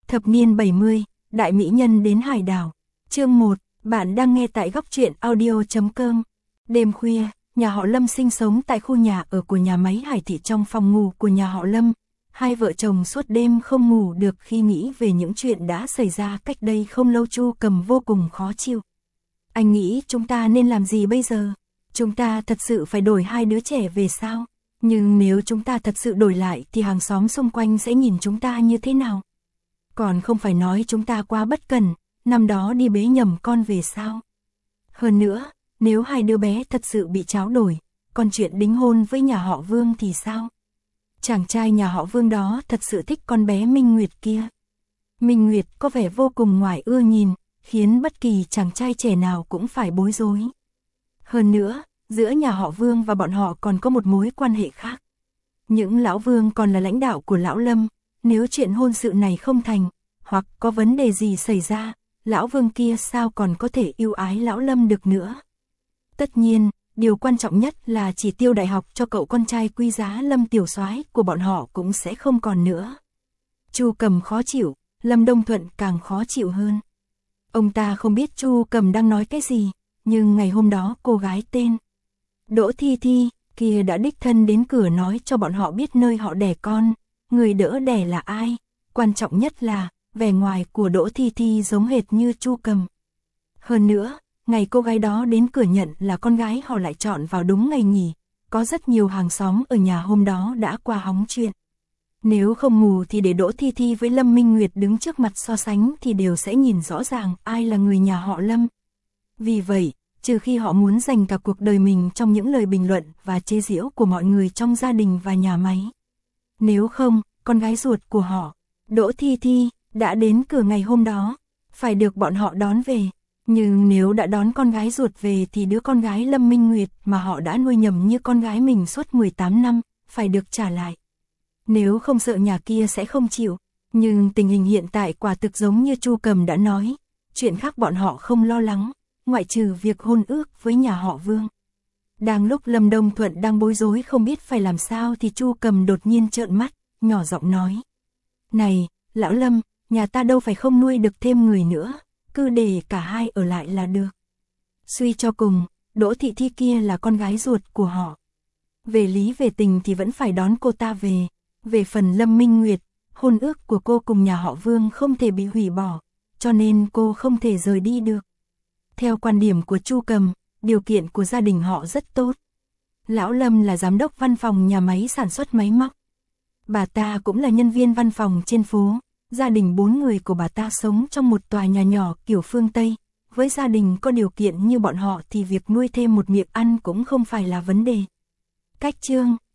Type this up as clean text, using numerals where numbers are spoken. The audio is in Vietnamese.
Thập niên 70, đại mỹ nhân đến hải đảo. Chương 1, bạn đang nghe tại góc truyện audio.com. Đêm khuya, nhà họ Lâm sinh sống tại khu nhà ở của nhà máy Hải Thị. Trong phòng ngủ của nhà họ Lâm, hai vợ chồng suốt đêm không ngủ được khi nghĩ về những chuyện đã xảy ra cách đây không lâu. Chu Cầm vô cùng khó chịu. Anh nghĩ chúng ta nên làm gì bây giờ? Chúng ta thật sự phải đổi hai đứa trẻ về sao? Nhưng nếu chúng ta thật sự đổi lại thì hàng xóm xung quanh sẽ nhìn chúng ta như thế nào? Còn không phải nói chúng ta quá bất cẩn, năm đó đi bế nhầm con về sao? Hơn nữa, nếu hai đứa bé thật sự bị tráo đổi, còn chuyện đính hôn với nhà họ Vương thì sao? Chàng trai nhà họ Vương đó thật sự thích con bé Minh Nguyệt kia. Minh Nguyệt có vẻ vô cùng ngoài ưa nhìn, khiến bất kỳ chàng trai trẻ nào cũng phải bối rối. Hơn nữa, giữa nhà họ Vương và bọn họ còn có một mối quan hệ khác. Những lão Vương còn là lãnh đạo của lão Lâm, nếu chuyện hôn sự này không thành, hoặc có vấn đề gì xảy ra, lão Vương kia sao còn có thể yêu ái lão Lâm được nữa. Tất nhiên, điều quan trọng nhất là chỉ tiêu đại học cho cậu con trai quý giá Lâm Tiểu Soái của bọn họ cũng sẽ không còn nữa. Chu Cầm khó chịu, Lâm Đông Thuận càng khó chịu hơn. Ông ta không biết Chu Cầm đang nói cái gì, nhưng ngày hôm đó cô gái tên Đỗ Thi Thi kia đã đích thân đến cửa nói cho bọn họ biết nơi họ đẻ con, người đỡ đẻ là ai. Quan trọng nhất là, vẻ ngoài của Đỗ Thi Thi giống hệt như Chu Cầm. Hơn nữa, ngày cô gái đó đến cửa nhận là con gái họ lại chọn vào đúng ngày nghỉ, có rất nhiều hàng xóm ở nhà hôm đó đã qua hóng chuyện. Nếu không mù thì để Đỗ Thi Thi với Lâm Minh Nguyệt đứng trước mặt so sánh thì đều sẽ nhìn rõ ràng ai là người nhà họ Lâm. Vì vậy, trừ khi họ muốn dành cả cuộc đời mình trong những lời bình luận và chế giễu của mọi người trong gia đình và nhà máy. Nếu không, con gái ruột của họ, Đỗ Thi Thi, đã đến cửa ngày hôm đó, phải được bọn họ đón về. Nhưng nếu đã đón con gái ruột về thì đứa con gái Lâm Minh Nguyệt mà họ đã nuôi nhầm như con gái mình suốt 18 năm, phải được trả lại. Nếu không sợ nhà kia sẽ không chịu, nhưng tình hình hiện tại quả thực giống như Chu Cầm đã nói, chuyện khác bọn họ không lo lắng, ngoại trừ việc hôn ước với nhà họ Vương. Đang lúc Lâm Đông Thuận đang bối rối không biết phải làm sao thì Chu Cầm đột nhiên trợn mắt, nhỏ giọng nói. Này, lão Lâm, nhà ta đâu phải không nuôi được thêm người nữa, cứ để cả hai ở lại là được. Suy cho cùng, Đỗ Thị Thi kia là con gái ruột của họ. Về lý về tình thì vẫn phải đón cô ta về. Về phần Lâm Minh Nguyệt, hôn ước của cô cùng nhà họ Vương không thể bị hủy bỏ, cho nên cô không thể rời đi được. Theo quan điểm của Chu Cầm, điều kiện của gia đình họ rất tốt. Lão Lâm là giám đốc văn phòng nhà máy sản xuất máy móc. Bà ta cũng là nhân viên văn phòng trên phố. Gia đình 4 người của bà ta sống trong một tòa nhà nhỏ kiểu phương Tây. Với gia đình có điều kiện như bọn họ thì việc nuôi thêm một miệng ăn cũng không phải là vấn đề. Cách chương